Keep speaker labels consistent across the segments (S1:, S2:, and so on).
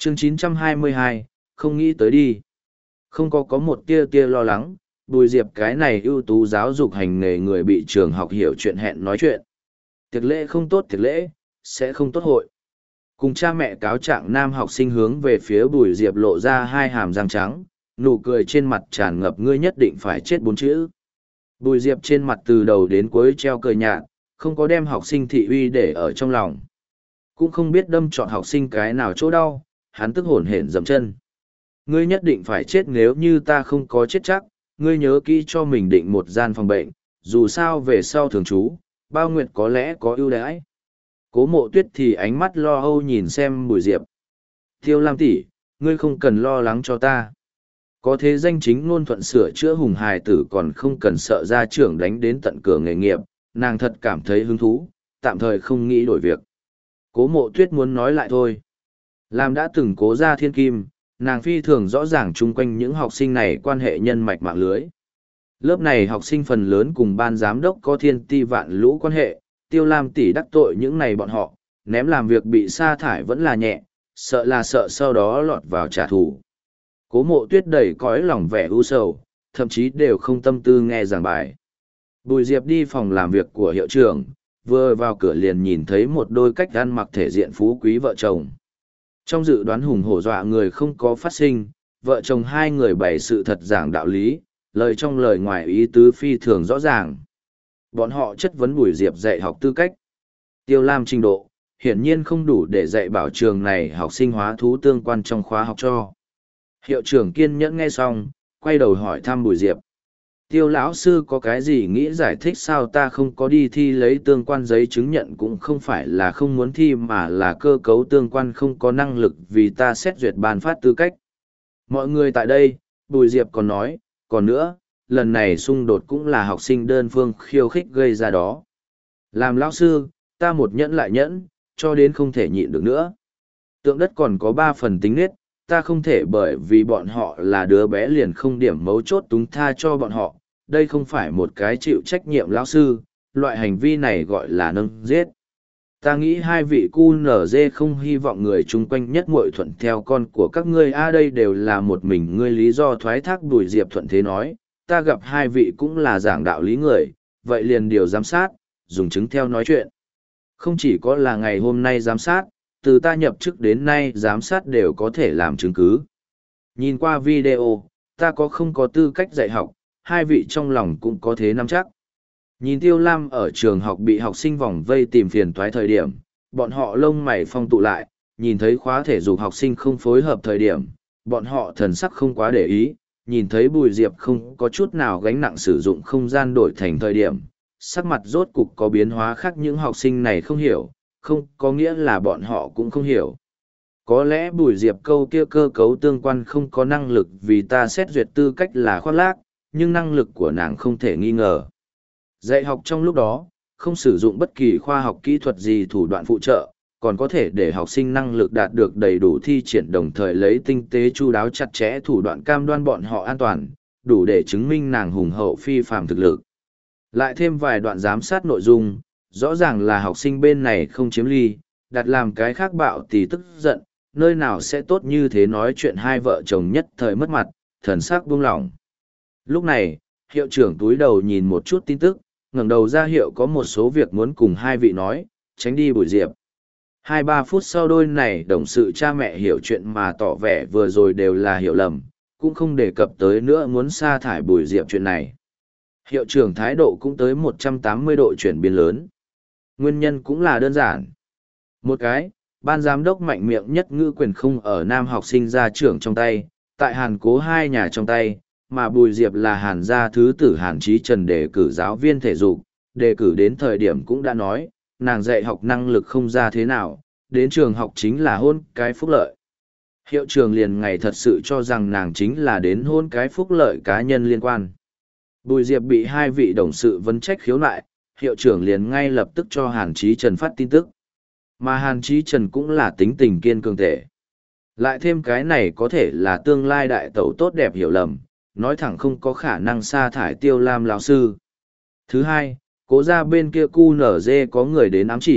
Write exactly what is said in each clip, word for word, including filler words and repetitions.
S1: chương chín trăm hai mươi hai, không nghĩ tới đi. Không có có một tia tia lo lắng, Bùi Diệp cái này ưu tú giáo dục hành nghề người bị trường học hiểu chuyện hẹn nói chuyện. Tiệc lễ không tốt tiệc lễ, sẽ không tốt hội. Cùng cha mẹ cáo trạng nam học sinh hướng về phía Bùi Diệp lộ ra hai hàm răng trắng, nụ cười trên mặt tràn ngập ngươi nhất định phải chết bốn chữ. Bùi Diệp trên mặt từ đầu đến cuối treo cười nhạt, không có đem học sinh thị uy để ở trong lòng. Cũng không biết đâm chọn học sinh cái nào chỗ đau, hắn tức hổn hển dậm chân. Ngươi nhất định phải chết nếu như ta không có chết chắc, ngươi nhớ kỹ cho mình định một gian phòng bệnh, dù sao về sau thường trú, bao nguyệt có lẽ có ưu đãi. Cố Mộ Tuyết thì ánh mắt lo âu nhìn xem Bùi Diệp. Tiêu Lam tỷ, ngươi không cần lo lắng cho ta. Có thế danh chính ngôn thuận sửa chữa hùng hài tử còn không cần sợ gia trưởng đánh đến tận cửa nghề nghiệp, nàng thật cảm thấy hứng thú, tạm thời không nghĩ đổi việc. Cố Mộ Tuyết muốn nói lại thôi. Làm đã từng cố gia thiên kim, nàng phi thường rõ ràng chung quanh những học sinh này quan hệ nhân mạch mạng lưới. Lớp này học sinh phần lớn cùng ban giám đốc có thiên ti vạn lũ quan hệ, Tiêu Lam tỷ đắc tội những này bọn họ, ném làm việc bị sa thải vẫn là nhẹ, sợ là sợ sau đó lọt vào trả thù. Cố Mộ Tuyết đầy cõi lòng vẻ u sầu, thậm chí đều không tâm tư nghe giảng bài. Bùi Diệp đi phòng làm việc của hiệu trưởng, vừa vào cửa liền nhìn thấy một đôi cách ăn mặc thể diện phú quý vợ chồng. Trong dự đoán hùng hổ dọa người không có phát sinh, vợ chồng hai người bày sự thật giảng đạo lý, lời trong lời ngoài ý tứ phi thường rõ ràng. Bọn họ chất vấn Bùi Diệp dạy học tư cách. Tiêu Lam trình độ, hiển nhiên không đủ để dạy bảo trường này học sinh hóa thú tương quan trong khóa học cho. Hiệu trưởng kiên nhẫn nghe xong, quay đầu hỏi thăm Bùi Diệp. Tiêu lão sư có cái gì nghĩ giải thích sao ta không có đi thi lấy tương quan giấy chứng nhận cũng không phải là không muốn thi mà là cơ cấu tương quan không có năng lực vì ta xét duyệt ban phát tư cách. Mọi người tại đây, Bùi Diệp còn nói, còn nữa, lần này xung đột cũng là học sinh đơn phương khiêu khích gây ra đó. Làm lão sư, ta một nhẫn lại nhẫn, cho đến không thể nhịn được nữa. Tượng đất còn có ba phần tính nết, ta không thể bởi vì bọn họ là đứa bé liền không điểm mấu chốt túng tha cho bọn họ. Đây không phải một cái chịu trách nhiệm lão sư, loại hành vi này gọi là nâng giết. Ta nghĩ hai vị cu nở dê không hy vọng người chung quanh nhất muội thuận theo con của các ngươi a đây đều là một mình ngươi lý do thoái thác. Bùi Diệp thuận thế nói, ta gặp hai vị cũng là giảng đạo lý người, vậy liền điều giám sát, dùng chứng theo nói chuyện. Không chỉ có là ngày hôm nay giám sát, từ ta nhập chức đến nay giám sát đều có thể làm chứng cứ. Nhìn qua video, ta có không có tư cách dạy học, hai vị trong lòng cũng có thế nắm chắc. Nhìn Tiêu Lam ở trường học bị học sinh vòng vây tìm phiền toái thời điểm, bọn họ lông mày phong tụ lại, nhìn thấy khóa thể dục học sinh không phối hợp thời điểm, bọn họ thần sắc không quá để ý, nhìn thấy Bùi Diệp không có chút nào gánh nặng sử dụng không gian đổi thành thời điểm, sắc mặt rốt cục có biến hóa khác những học sinh này không hiểu, không có nghĩa là bọn họ cũng không hiểu. Có lẽ Bùi Diệp câu kia cơ cấu tương quan không có năng lực vì ta xét duyệt tư cách là khoác lác, nhưng năng lực của nàng không thể nghi ngờ. Dạy học trong lúc đó, không sử dụng bất kỳ khoa học kỹ thuật gì thủ đoạn phụ trợ, còn có thể để học sinh năng lực đạt được đầy đủ thi triển đồng thời lấy tinh tế chu đáo chặt chẽ thủ đoạn cam đoan bọn họ an toàn, đủ để chứng minh nàng hùng hậu phi phàm thực lực. Lại thêm vài đoạn giám sát nội dung, rõ ràng là học sinh bên này không chiếm ly, đặt làm cái khác bạo thì tức giận, nơi nào sẽ tốt như thế nói chuyện hai vợ chồng nhất thời mất mặt, thần sắc buông lỏng. Lúc này, hiệu trưởng túi đầu nhìn một chút tin tức, ngẩng đầu ra hiệu có một số việc muốn cùng hai vị nói, tránh đi Bùi Diệp. Hai ba phút sau đôi này đồng sự cha mẹ hiểu chuyện mà tỏ vẻ vừa rồi đều là hiểu lầm, cũng không đề cập tới nữa muốn sa thải Bùi Diệp chuyện này. Hiệu trưởng thái độ cũng tới một trăm tám mươi độ chuyển biến lớn. Nguyên nhân cũng là đơn giản. Một cái, ban giám đốc mạnh miệng nhất ngữ quyền không ở nam học sinh gia trưởng trong tay, tại Hàn Cố hai nhà trong tay, mà Bùi Diệp là Hàn gia thứ tử Hàn Chí Trần đề cử giáo viên thể dục, đề cử đến thời điểm cũng đã nói, nàng dạy học năng lực không ra thế nào, đến trường học chính là hôn cái phúc lợi. Hiệu trưởng liền ngày thật sự cho rằng nàng chính là đến hôn cái phúc lợi cá nhân liên quan. Bùi Diệp bị hai vị đồng sự vấn trách khiếu nại, hiệu trưởng liền ngay lập tức cho Hàn Chí Trần phát tin tức. Mà Hàn Chí Trần cũng là tính tình kiên cường tệ. Lại thêm cái này có thể là tương lai đại tẩu tốt đẹp hiểu lầm, nói thẳng không có khả năng sa thải Tiêu Lam lão sư. Thứ hai, cố ra bên kia cu nở dê có người đến ám chỉ,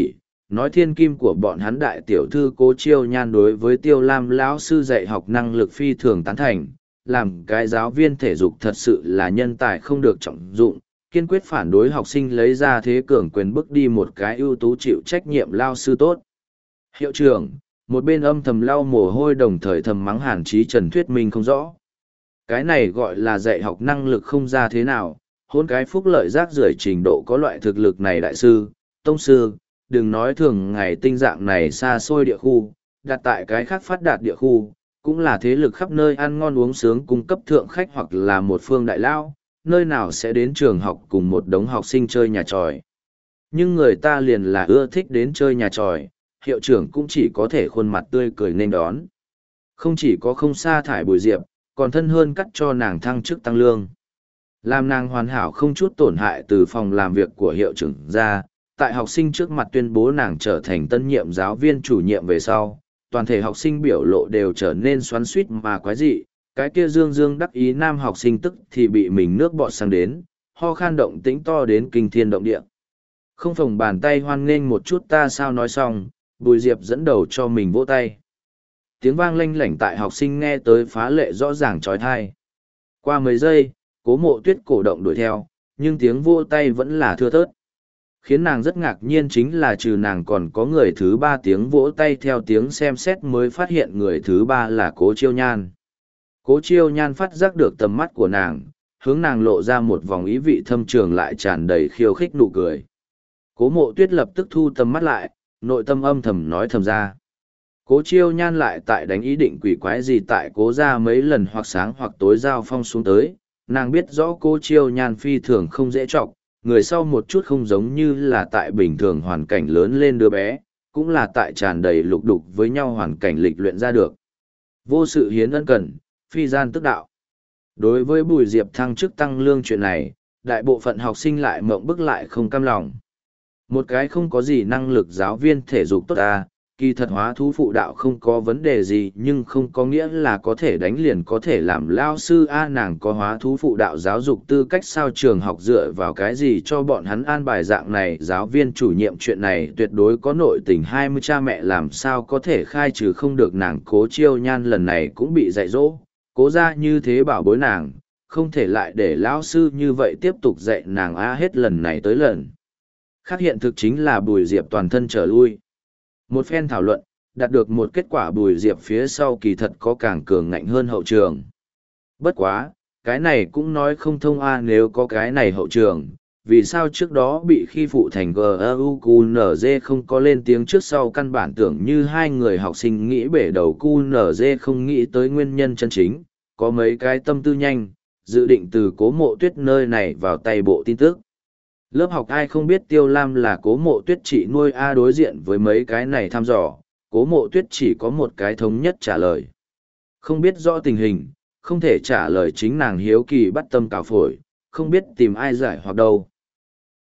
S1: nói thiên kim của bọn hắn đại tiểu thư Cố Chiêu Nhan đối với Tiêu Lam lão sư dạy học năng lực phi thường tán thành, làm cái giáo viên thể dục thật sự là nhân tài không được trọng dụng, kiên quyết phản đối học sinh lấy ra thế cường quyền bức đi một cái ưu tú chịu trách nhiệm lao sư tốt. Hiệu trưởng, một bên âm thầm lau mồ hôi đồng thời thầm mắng Hàn Chí Trần thuyết minh không rõ. Cái này gọi là dạy học năng lực không ra thế nào, hôn cái phúc lợi rác rưởi trình độ có loại thực lực này đại sư, tông sư, đừng nói thường ngày tinh dạng này xa xôi địa khu, đặt tại cái khác phát đạt địa khu, cũng là thế lực khắp nơi ăn ngon uống sướng cung cấp thượng khách hoặc là một phương đại lao, nơi nào sẽ đến trường học cùng một đống học sinh chơi nhà tròi. Nhưng người ta liền là ưa thích đến chơi nhà tròi, hiệu trưởng cũng chỉ có thể khuôn mặt tươi cười nên đón. Không chỉ có không sa thải Bùi Diệp, còn thân hơn cắt cho nàng thăng chức tăng lương. Làm nàng hoàn hảo không chút tổn hại từ phòng làm việc của hiệu trưởng ra, tại học sinh trước mặt tuyên bố nàng trở thành tân nhiệm giáo viên chủ nhiệm về sau, toàn thể học sinh biểu lộ đều trở nên xoắn xuýt mà quái dị, cái kia dương dương đắc ý nam học sinh tức thì bị mình nước bọt sang đến, ho khan động tĩnh to đến kinh thiên động địa. Không phồng bàn tay hoan nghênh một chút ta sao nói xong, Bùi Diệp dẫn đầu cho mình vỗ tay. Tiếng vang lanh lảnh tại học sinh nghe tới phá lệ rõ ràng trói thai. Qua mấy giây, Cố Mộ Tuyết cổ động đuổi theo, nhưng tiếng vỗ tay vẫn là thưa thớt. Khiến nàng rất ngạc nhiên chính là trừ nàng còn có người thứ ba tiếng vỗ tay theo tiếng xem xét mới phát hiện người thứ ba là Cố Chiêu Nhan. Cố Chiêu Nhan phát giác được tầm mắt của nàng, hướng nàng lộ ra một vòng ý vị thâm trường lại tràn đầy khiêu khích nụ cười. Cố Mộ Tuyết lập tức thu tầm mắt lại, nội tâm âm thầm nói thầm ra. Cố Chiêu Nhan lại tại đánh ý định quỷ quái gì tại Cố ra mấy lần hoặc sáng hoặc tối giao phong xuống tới, nàng biết rõ Cố Chiêu Nhan phi thường không dễ trọng, người sau một chút không giống như là tại bình thường hoàn cảnh lớn lên đứa bé, cũng là tại tràn đầy lục đục với nhau hoàn cảnh lịch luyện ra được. Vô sự hiến ân cần, phi gian tức đạo. Đối với Bùi Diệp thăng chức tăng lương chuyện này, đại bộ phận học sinh lại mộng bức lại không cam lòng. Một cái không có gì năng lực giáo viên thể dục tốt à, kỳ thật hóa thú phụ đạo không có vấn đề gì nhưng không có nghĩa là có thể đánh liền có thể làm lao sư a nàng có hóa thú phụ đạo giáo dục tư cách sao trường học dựa vào cái gì cho bọn hắn an bài dạng này giáo viên chủ nhiệm chuyện này tuyệt đối có nội tình hai mươi cha mẹ làm sao có thể khai trừ không được nàng Cố Chiêu Nhan lần này cũng bị dạy dỗ, cố ra như thế bảo bối nàng, không thể lại để lao sư như vậy tiếp tục dạy nàng a hết lần này tới lần. Khác hiện thực chính là Bùi Diệp toàn thân trở lui. Một phen thảo luận, đạt được một kết quả Bùi Diệp phía sau kỳ thật có càng cường ngạnh hơn hậu trường. Bất quá, cái này cũng nói không thông a nếu có cái này hậu trường, vì sao trước đó bị khi phụ thành giê e u quy en giê không có lên tiếng trước sau căn bản tưởng như hai người học sinh nghĩ bể đầu quy en giê không nghĩ tới nguyên nhân chân chính, có mấy cái tâm tư nhanh, dự định từ Cố Mộ Tuyết nơi này vào tay bộ tin tức. Lớp học ai không biết Tiêu Lam là Cố Mộ Tuyết chị nuôi A đối diện với mấy cái này thăm dò, Cố Mộ Tuyết chỉ có một cái thống nhất trả lời. Không biết rõ tình hình, không thể trả lời chính nàng hiếu kỳ bắt tâm cào phổi, không biết tìm ai giải hoặc đâu.